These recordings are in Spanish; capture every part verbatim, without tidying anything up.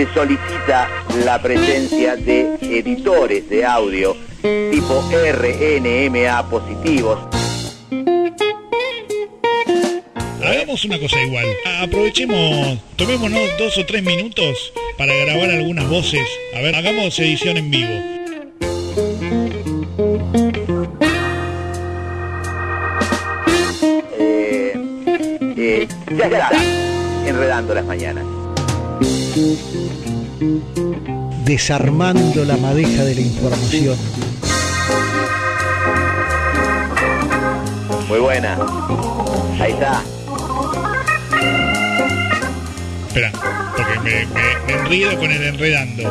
se solicita la presencia de editores de audio tipo R N M A positivos. Hagamos una cosa igual. Aprovechemos, tomémonos dos o tres minutos para grabar algunas voces. A ver, hagamos edición en vivo. Eh, eh, ya está, enredando las mañanas. Desarmando la madeja de la información. Muy buena. Ahí está. Espera, porque me, me, me enredo con el enredando.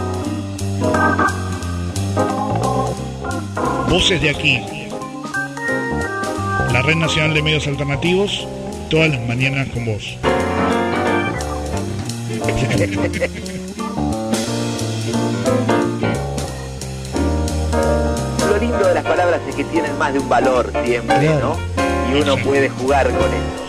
Voces de aquí. La Red Nacional de Medios Alternativos, todas las mañanas con vos. Lo lindo de las palabras es que tienen más de un valor siempre, ¿no? Y uno puede jugar con eso.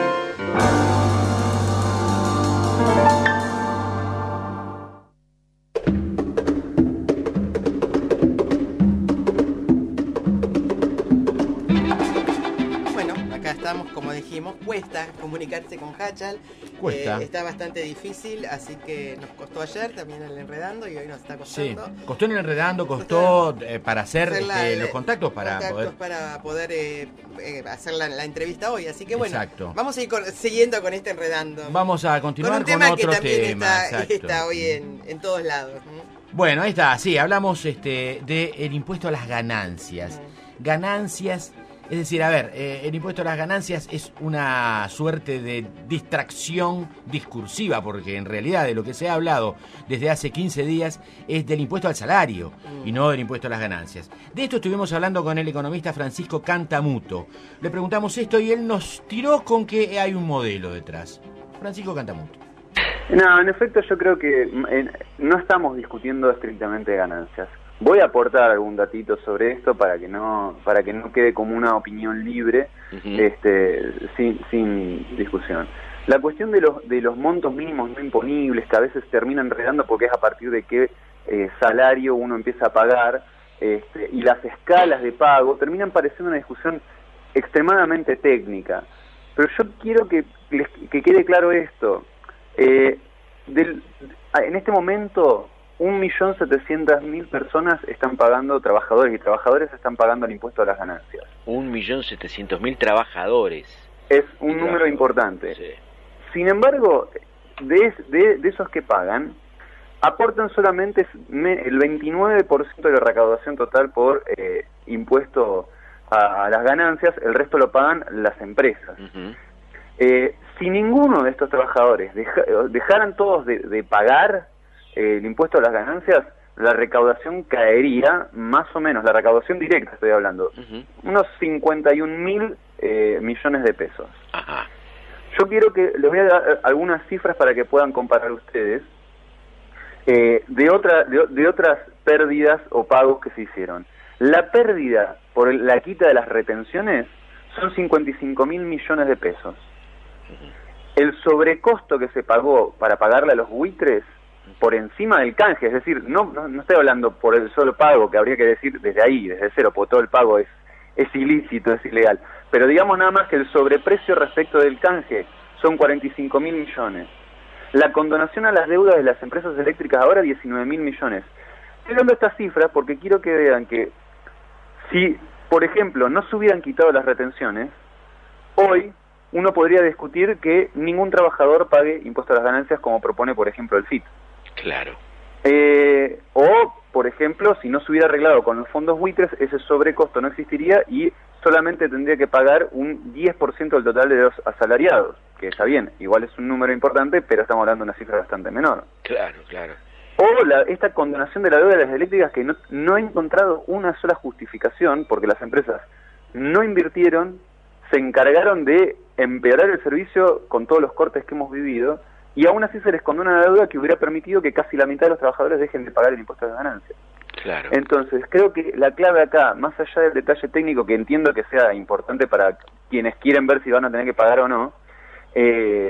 Como dijimos, cuesta comunicarse con Hachal. Cuesta. Eh, está bastante difícil, así que nos costó ayer también el enredando y hoy nos está costando. Sí, costó en el enredando, costó eh, para hacer, hacer la, este, los contactos para contactos poder, para poder eh, eh, hacer la, la entrevista hoy. Así que bueno, exacto. Vamos a ir con, siguiendo con este enredando. Vamos a continuar con, un con tema otro que también tema. Está, está hoy en, en todos lados. Bueno, ahí está, sí, hablamos este, del impuesto a las ganancias. Mm. Ganancias. Es decir, a ver, eh, el impuesto a las ganancias es una suerte de distracción discursiva, porque en realidad de lo que se ha hablado desde hace quince días es del impuesto al salario mm. y no del impuesto a las ganancias. De esto estuvimos hablando con el economista Francisco Cantamuto. Le preguntamos esto y él nos tiró con que hay un modelo detrás. Francisco Cantamuto. No, en efecto yo creo que eh, no estamos discutiendo estrictamente ganancias. Voy a aportar algún datito sobre esto para que no para que no quede como una opinión libre, uh-huh. este, sin, sin discusión. La cuestión de los de los montos mínimos no imponibles, que a veces terminan enredando porque es a partir de qué eh, salario uno empieza a pagar, este, y las escalas de pago, terminan pareciendo una discusión extremadamente técnica. Pero yo quiero que, que quede claro esto. Eh, del, en este momento... Un millón setecientas mil personas están pagando, trabajadores y trabajadoras están pagando el impuesto a las ganancias. Un millón setecientos mil trabajadores. Es un número importante. Sí. Sin embargo, de, de, de esos que pagan, aportan solamente el veintinueve por ciento de la recaudación total por eh, impuesto a, a las ganancias, el resto lo pagan las empresas. Uh-huh. Eh, si ninguno de estos trabajadores deja, dejaran todos de, de pagar Eh, el impuesto a las ganancias, la recaudación caería más o menos, la recaudación directa estoy hablando, uh-huh. unos cincuenta y un mil eh, millones de pesos. Ajá. Yo quiero que les voy a dar algunas cifras para que puedan comparar ustedes eh, de, otra, de, de otras pérdidas o pagos que se hicieron. La pérdida por el, la quita de las retenciones son cincuenta y cinco mil millones de pesos. Uh-huh. El sobrecosto que se pagó para pagarle a los buitres por encima del canje, es decir, no, no no estoy hablando por el solo pago, que habría que decir desde ahí, desde cero, porque todo el pago es, es ilícito, es ilegal, pero digamos nada más que el sobreprecio respecto del canje son cuarenta y cinco mil millones. La condonación a las deudas de las empresas eléctricas ahora diecinueve mil millones. Estoy dando estas cifras porque quiero que vean que si, por ejemplo, no se hubieran quitado las retenciones, hoy uno podría discutir que ningún trabajador pague impuesto a las ganancias como propone, por ejemplo, el F I T. Claro. Eh, o, por ejemplo, si no se hubiera arreglado con los fondos buitres, ese sobrecosto no existiría y solamente tendría que pagar un diez por ciento del total de los asalariados, que está bien, igual es un número importante, pero estamos hablando de una cifra bastante menor. Claro, claro. O la, esta condonación de la deuda de las eléctricas que no, no he encontrado una sola justificación, porque las empresas no invirtieron, se encargaron de empeorar el servicio con todos los cortes que hemos vivido, y aún así se les condona la deuda que hubiera permitido que casi la mitad de los trabajadores dejen de pagar el impuesto a las ganancias. Claro. Entonces, creo que la clave acá, más allá del detalle técnico que entiendo que sea importante para quienes quieren ver si van a tener que pagar o no, eh,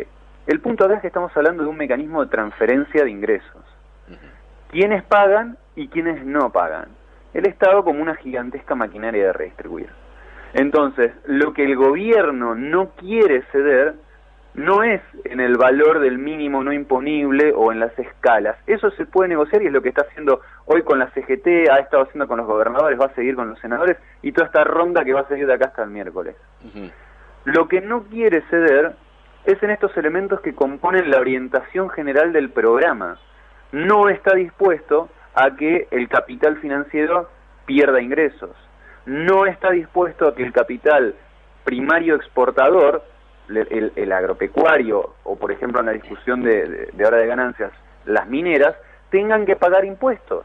El punto acá es que estamos hablando de un mecanismo de transferencia de ingresos. ¿Quiénes pagan y quiénes no pagan? El Estado como una gigantesca maquinaria de redistribuir. Entonces, lo que el gobierno no quiere ceder no es en el valor del mínimo no imponible o en las escalas. Eso se puede negociar y es lo que está haciendo hoy con la C G T, ha estado haciendo con los gobernadores, va a seguir con los senadores y toda esta ronda que va a seguir de acá hasta el miércoles. Uh-huh. Lo que no quiere ceder es en estos elementos que componen la orientación general del programa. No está dispuesto a que el capital financiero pierda ingresos. No está dispuesto a que el capital primario exportador, el, el agropecuario, o por ejemplo en la discusión de, de, de ahora de ganancias, las mineras, tengan que pagar impuestos.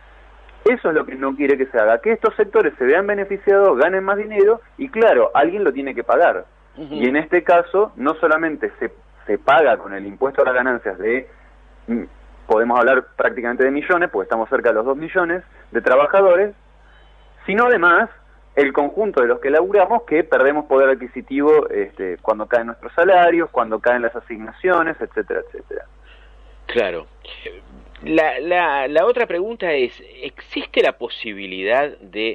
Eso es lo que no quiere que se haga, que estos sectores se vean beneficiados, ganen más dinero, y claro, alguien lo tiene que pagar. Uh-huh. Y en este caso, no solamente se, se paga con el impuesto a las ganancias de, podemos hablar prácticamente de millones, porque estamos cerca de los dos millones de trabajadores, sino además el conjunto de los que laburamos que perdemos poder adquisitivo este, cuando caen nuestros salarios, cuando caen las asignaciones, etcétera, etcétera. Claro. La, la, la otra pregunta es, ¿existe la posibilidad de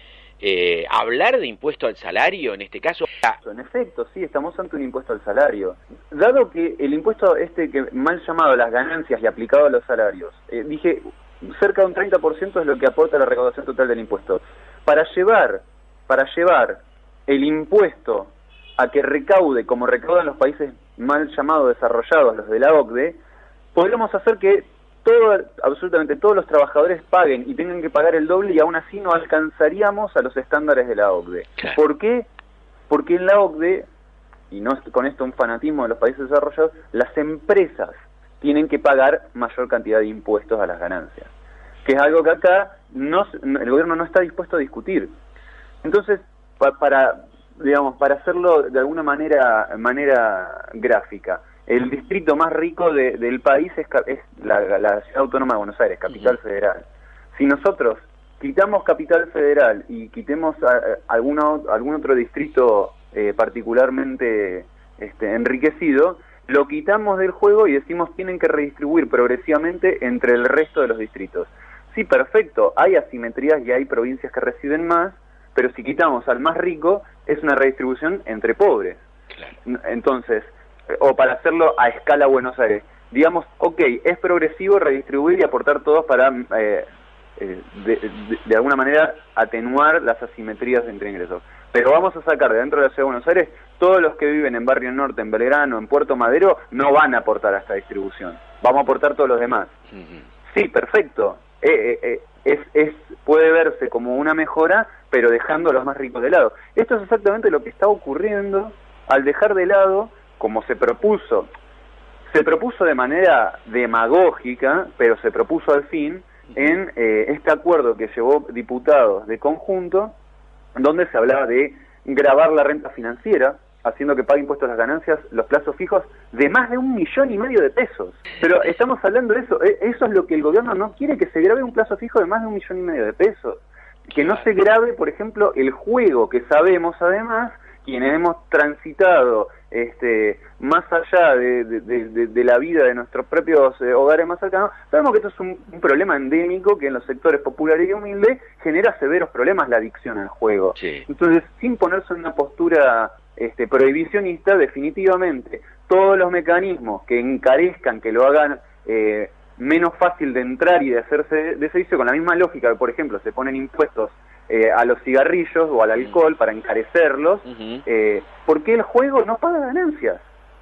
eh, hablar de impuesto al salario en este caso? En efecto, sí, estamos ante un impuesto al salario. Dado que el impuesto este que mal llamado a las ganancias y aplicado a los salarios, eh, dije, cerca de un treinta por ciento es lo que aporta la recaudación total del impuesto. Para llevar, para llevar el impuesto a que recaude como recaudan los países mal llamados desarrollados, los de la O C D E, podríamos hacer que todo, absolutamente todos los trabajadores paguen y tengan que pagar el doble y aún así no alcanzaríamos a los estándares de la O C D E. Claro. ¿Por qué? Porque en la O C D E, y no es con esto un fanatismo de los países desarrollados, las empresas tienen que pagar mayor cantidad de impuestos a las ganancias, que es algo que acá no, el gobierno no está dispuesto a discutir. Entonces, pa, para digamos para hacerlo de alguna manera manera gráfica, el distrito más rico de, del país es, es la, la ciudad autónoma de Buenos Aires, Capital uh-huh. Federal. Si nosotros quitamos Capital Federal y quitemos a, a alguno, algún otro distrito eh, particularmente este, enriquecido, lo quitamos del juego y decimos tienen que redistribuir progresivamente entre el resto de los distritos. Sí, perfecto, hay asimetrías y hay provincias que reciben más, pero si quitamos al más rico, es una redistribución entre pobres. Claro. Entonces, o para hacerlo a escala Buenos Aires, digamos, ok, es progresivo redistribuir y aportar todos para, eh, eh, de, de, de alguna manera, atenuar las asimetrías entre ingresos. Pero vamos a sacar de dentro de la ciudad de Buenos Aires, todos los que viven en Barrio Norte, en Belgrano, en Puerto Madero, no van a aportar a esta distribución. Vamos a aportar todos los demás. Uh-huh. Sí, perfecto. Eh, eh, eh, es, es, puede verse como una mejora, pero dejando a los más ricos de lado. Esto es exactamente lo que está ocurriendo al dejar de lado, como se propuso, se propuso de manera demagógica, pero se propuso al fin, en eh, este acuerdo que llevó diputados de conjunto, donde se hablaba de gravar la renta financiera, haciendo que pague impuestos a las ganancias, los plazos fijos, de más de un millón y medio de pesos. Pero estamos hablando de eso, eso es lo que el gobierno no quiere, que se grabe un plazo fijo de más de un millón y medio de pesos. Que no se grave, por ejemplo, el juego, que sabemos además, quienes hemos transitado este más allá de, de, de, de la vida de nuestros propios eh, hogares más cercanos, sabemos que esto es un, un problema endémico que en los sectores populares y humildes genera severos problemas la adicción al juego. Sí. Entonces, sin ponerse en una postura este, prohibicionista, definitivamente todos los mecanismos que encarezcan, que lo hagan eh, menos fácil de entrar y de hacerse de, de servicio, con la misma lógica que, por ejemplo, se ponen impuestos Eh, a los cigarrillos o al alcohol para encarecerlos, uh-huh. eh, porque el juego no paga ganancias.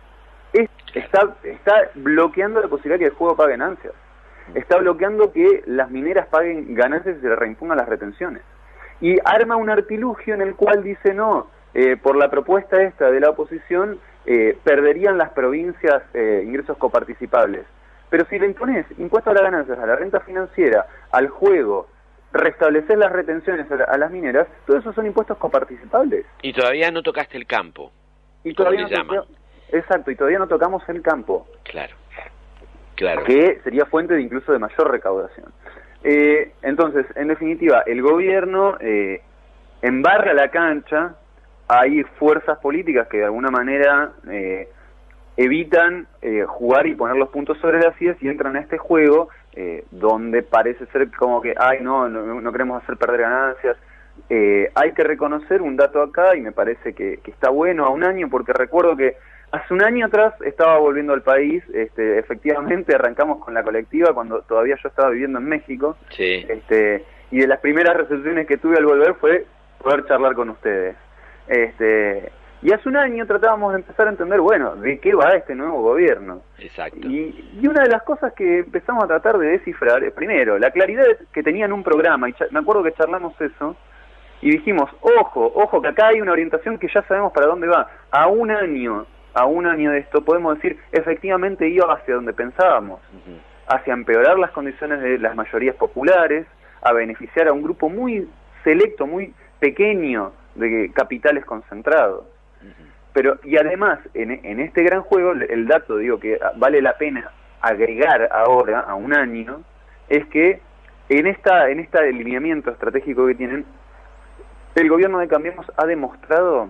Es, está, está bloqueando la posibilidad que el juego pague ganancias. Está bloqueando que las mineras paguen ganancias y se les reimpongan las retenciones. Y arma un artilugio en el cual dice, no, eh, por la propuesta esta de la oposición, eh, perderían las provincias eh, ingresos coparticipables. Pero si le impones impuesto a las ganancias, a la renta financiera, al juego, restablecer las retenciones a, la, a las mineras, todos esos son impuestos coparticipables. Y todavía no tocaste el campo. Y todavía no toca... Exacto, y todavía no tocamos el campo. Claro, claro. Que sería fuente de incluso de mayor recaudación. Eh, entonces, en definitiva, el gobierno eh, embarra la cancha, hay fuerzas políticas que de alguna manera eh, evitan eh, jugar y poner los puntos sobre las sillas y entran a este juego eh, donde parece ser como que, ay, no, no, no queremos hacer perder ganancias. Eh, hay que reconocer un dato acá y me parece que, que está bueno a un año, porque recuerdo que hace un año atrás estaba volviendo al país, este, efectivamente arrancamos con la colectiva cuando todavía yo estaba viviendo en México, Sí. este, y de las primeras recepciones que tuve al volver fue poder charlar con ustedes. Este, y hace un año tratábamos de empezar a entender, bueno, de qué va este nuevo gobierno. Exacto. Y, y una de las cosas que empezamos a tratar de descifrar es, primero, la claridad que tenían un programa, y me acuerdo que charlamos eso, y dijimos, ojo, ojo, que acá hay una orientación que ya sabemos para dónde va. A un año, a un año de esto, podemos decir, efectivamente iba hacia donde pensábamos, Uh-huh. hacia empeorar las condiciones de las mayorías populares, a beneficiar a un grupo muy selecto, muy pequeño de capitales concentrados. Uh-huh. Pero, y además, en, en este gran juego, el dato, digo, que vale la pena agregar ahora, a un año, es que en esta en este alineamiento estratégico que tienen, el gobierno de Cambiemos ha demostrado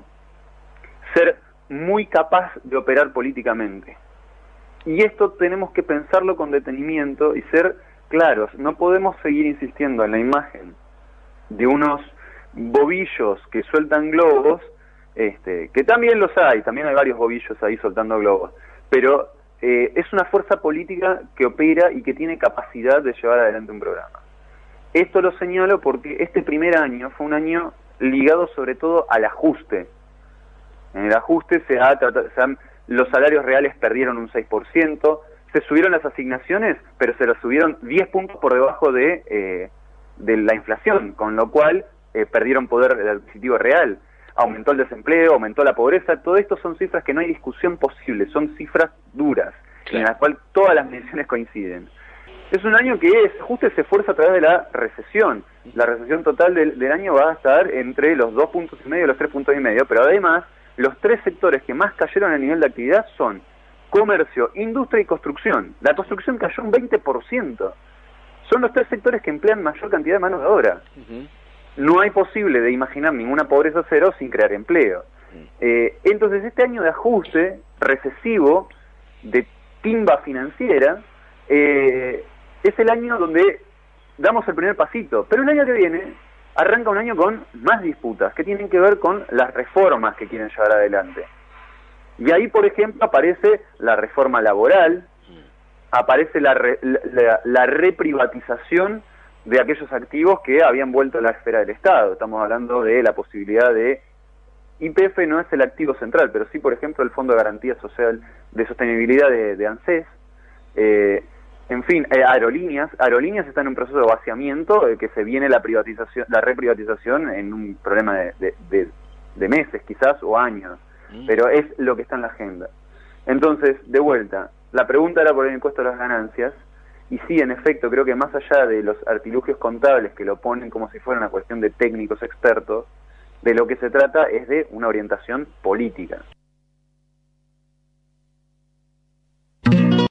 ser muy capaz de operar políticamente. Y esto tenemos que pensarlo con detenimiento y ser claros. No podemos seguir insistiendo en la imagen de unos bobillos que sueltan globos, este, que también los hay, también hay varios bobillos ahí soltando globos, pero eh, es una fuerza política que opera y que tiene capacidad de llevar adelante un programa. Esto lo señalo porque este primer año fue un año ligado sobre todo al ajuste. En el ajuste se ha tratado, se han, los salarios reales perdieron un seis por ciento, se subieron las asignaciones, pero se las subieron diez puntos por debajo de, eh, de la inflación, con lo cual eh, perdieron poder adquisitivo real. Aumentó el desempleo, aumentó la pobreza, todo esto son cifras que no hay discusión posible, son cifras duras, claro, en las cuales todas las mediciones coinciden. Es un año que ese ajuste se esfuerza a través de la recesión. La recesión total del, del año va a estar entre los dos puntos y medio y los tres puntos y medio, pero además los tres sectores que más cayeron a nivel de actividad son comercio, industria y construcción. La construcción cayó un veinte por ciento. Son los tres sectores que emplean mayor cantidad de mano de obra. Uh-huh. No hay posible de imaginar ninguna pobreza cero sin crear empleo. Uh-huh. Eh, entonces este año de ajuste recesivo, de timba financiera, eh, es el año donde damos el primer pasito, pero el año que viene arranca un año con más disputas que tienen que ver con las reformas que quieren llevar adelante. Y ahí, por ejemplo, aparece la reforma laboral, aparece la, re, la, la reprivatización de aquellos activos que habían vuelto a la esfera del Estado. Estamos hablando de la posibilidad de... Y P F no es el activo central, pero sí, por ejemplo, el Fondo de Garantía Social de Sostenibilidad de, de ANSES. Eh, en fin, eh, aerolíneas. Aerolíneas están en un proceso de vaciamiento, eh, que se viene la privatización, la reprivatización en un problema de, de, de, de meses quizás o años. Mm. Pero es lo que está en la agenda. Entonces, de vuelta, la pregunta era por el impuesto a las ganancias. Y sí, en efecto, creo que más allá de los artilugios contables que lo ponen como si fuera una cuestión de técnicos expertos, de lo que se trata es de una orientación política.